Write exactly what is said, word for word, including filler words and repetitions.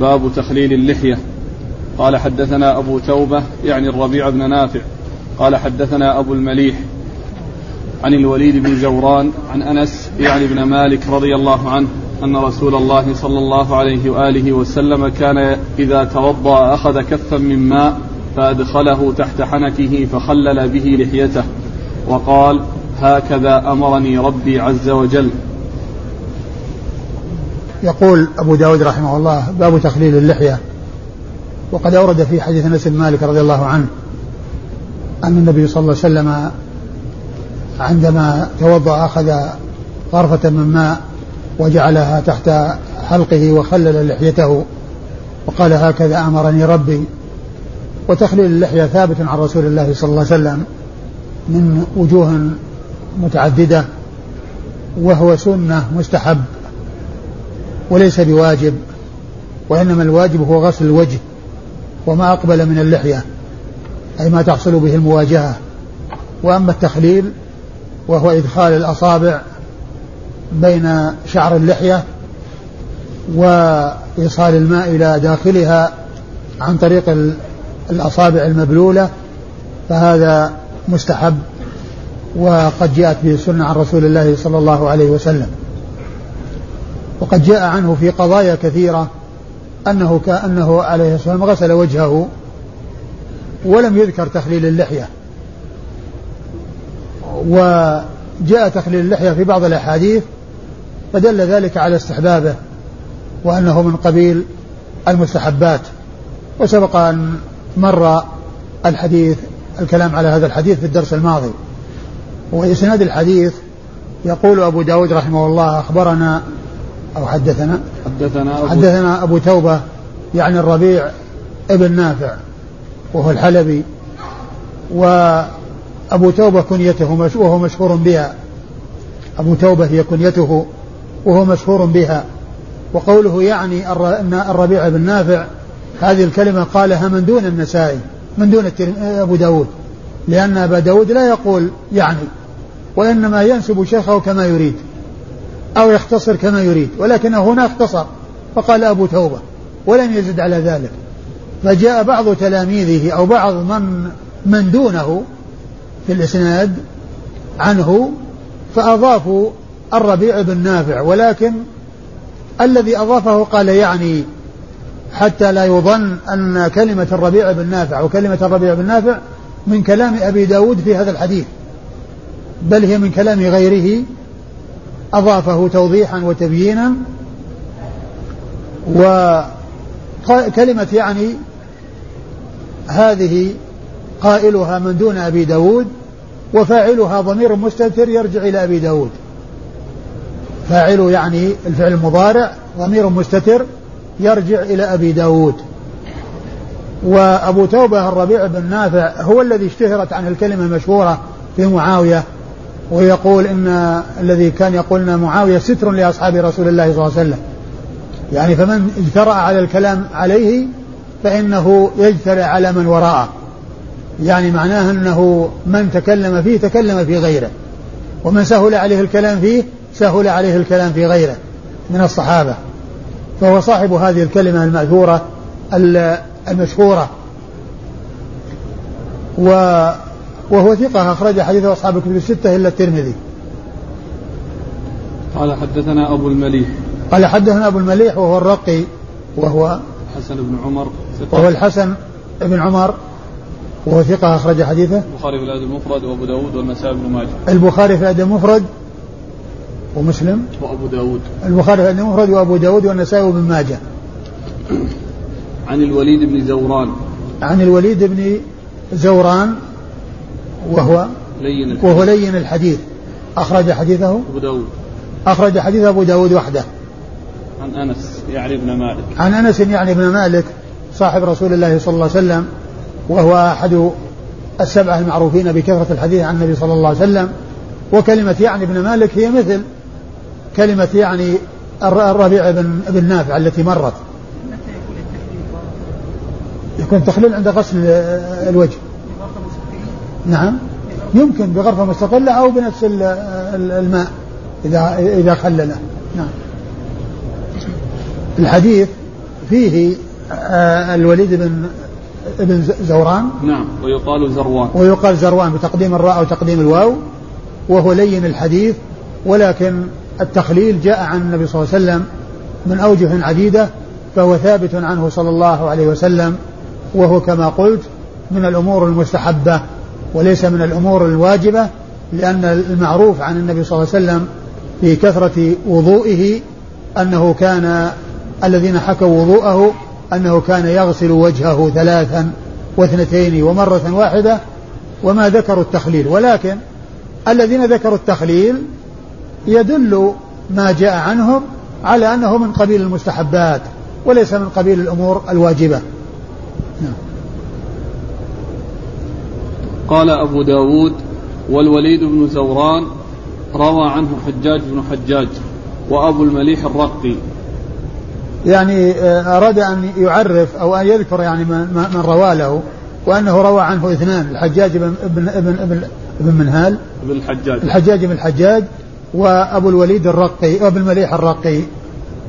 باب تخليل اللحية. قال حدثنا أبو توبة يعني الربيع بن نافع قال حدثنا أبو المليح عن الوليد بن زوران عن أنس يعني بن مالك رضي الله عنه أن رسول الله صلى الله عليه وآله وسلم كان إذا توضأ أخذ كفا من ماء فأدخله تحت حنكه فخلل به لحيته وقال هكذا أمرني ربي عز وجل. يقول أبو داود رحمه الله باب تخليل اللحية. وقد أورد في حديث أنس بن مالك رضي الله عنه أن النبي صلى الله عليه وسلم عندما توضأ أخذ غرفة من ماء وجعلها تحت حلقه وخلل لحيته وقال هكذا أمرني ربي. وتخليل اللحية ثابت عن رسول الله صلى الله عليه وسلم من وجوه متعددة، وهو سنة مستحب وليس بواجب، وإنما الواجب هو غسل الوجه وما أقبل من اللحية أي ما تحصل به المواجهة. وأما التخليل وهو إدخال الأصابع بين شعر اللحية وإيصال الماء إلى داخلها عن طريق الأصابع المبلولة، فهذا مستحب وقد جاءت به السنة عن رسول الله صلى الله عليه وسلم. وقد جاء عنه في قضايا كثيرة أنه كأنه عليه الصلاة والسلام غسل وجهه ولم يذكر تخليل اللحية. وجاء تخليل اللحية في بعض الأحاديث فدل ذلك على استحبابه وأنه من قبيل المستحبات. وسبق أن مر الحديث الكلام على هذا الحديث في الدرس الماضي. وإسناد الحديث يقول أبو داود رحمه الله أخبرنا أو حدثنا حدثنا أبو, حدثنا أبو توبة يعني الربيع ابن نافع وهو الحلبي. وأبو توبة كنيته وهو مشهور بها، أبو توبة هي كنيته وهو مشهور بها. وقوله يعني أن الربيع بن نافع هذه الكلمة قالها من دون النسائي من دون أبو داود، لأن أبا داود لا يقول يعني، وإنما ينسب شيخه كما يريد أو يختصر كما يريد، ولكنه هنا اختصر فقال أبو توبة ولم يزد على ذلك. فجاء بعض تلاميذه أو بعض من من دونه في الإسناد عنه فأضافوا الربيع بن نافع، ولكن الذي أضافه قال يعني حتى لا يظن أن كلمة الربيع بن نافع وكلمة الربيع بن نافع من كلام أبي داود في هذا الحديث، بل هي من كلام غيره أضافه توضيحا وتبيينا. وكلمة يعني هذه قائلها من دون أبي داود، وفاعلها ضمير مستتر يرجع إلى أبي داود. فاعل يعني الفعل المضارع ضمير مستتر يرجع إلى أبي داود. وأبو توبة الربيع بن نافع هو الذي اشتهرت عنه الكلمة المشهورة في معاوية، ويقول إن الذي كان يقولنا معاوية ستر لأصحاب رسول الله صلى الله عليه وسلم، يعني فمن اجترأ على الكلام عليه فإنه يجترأ على من وراءه، يعني معناه أنه من تكلم فيه تكلم في غيره، ومن سهل عليه الكلام فيه سهل عليه الكلام في غيره من الصحابة. فهو صاحب هذه الكلمة المأثورة المشهورة، وهو ثقة أخرج حديثه أصحاب الكتب الستة إلا الترمذي. قال حدثنا أبو المليح قال حدثنا أبو المليح وهو الرقي وهو حسن بن عمر وهو الحسن بن عمر وهو ثقة أخرج حديثه البخاري في الأدب المفرد وأبو داود والنسائي بن ماجه. البخاري في الأدب المفرد ومسلم وأبو داود. البخاري في الأدب المفرد وأبو داود والنسائي بن ماجه. عن الوليد بن زوران عن الوليد بن زوران وهو لين الحديث. وهو لين الحديث أخرج حديثه أبو داود أخرج حديث أبو داود وحده. عن أنس يعني ابن مالك عن أنس يعني ابن مالك صاحب رسول الله صلى الله عليه وسلم، وهو أحد السبعة المعروفين بكثرة الحديث عن النبي صلى الله عليه وسلم. وكلمة يعني ابن مالك هي مثل كلمة يعني الربيع بن, بن نافع التي مرت. يكون تخليل عند غسل الوجه، نعم يمكن بغرفة مستقلة أو بنفس الماء إذا إذا خلله. نعم. الحديث فيه الوليد بن ابن زوران. نعم. ويقال زروان. ويقال زروان بتقديم الراء أو تقديم الواو، وهو لين الحديث، ولكن التخليل جاء عن النبي صلى الله عليه وسلم من أوجه عديدة، فهو ثابت عنه صلى الله عليه وسلم، وهو كما قلت من الأمور المستحبة وليس من الأمور الواجبة، لأن المعروف عن النبي صلى الله عليه وسلم في كثرة وضوئه أنه كان الذين حكوا وضوءه أنه كان يغسل وجهه ثلاثا واثنتين ومرة واحدة، وما ذكروا التخليل. ولكن الذين ذكروا التخليل يدل ما جاء عنهم على أنه من قبيل المستحبات وليس من قبيل الأمور الواجبة. قال أبو داود: والوليد بن زوران روى عنه حجاج بن حجاج وأبو المليح الرقي. يعني أراد أن يعرف أو أن يذكر يعني من, من روى له، وأنه روى عنه اثنان: الحجاج بن ابن ابن ابن, ابن منهال ابن الحجاج الحجاج بن الحجاج وأبو الوليد الرقي وأبو المليح الرقي.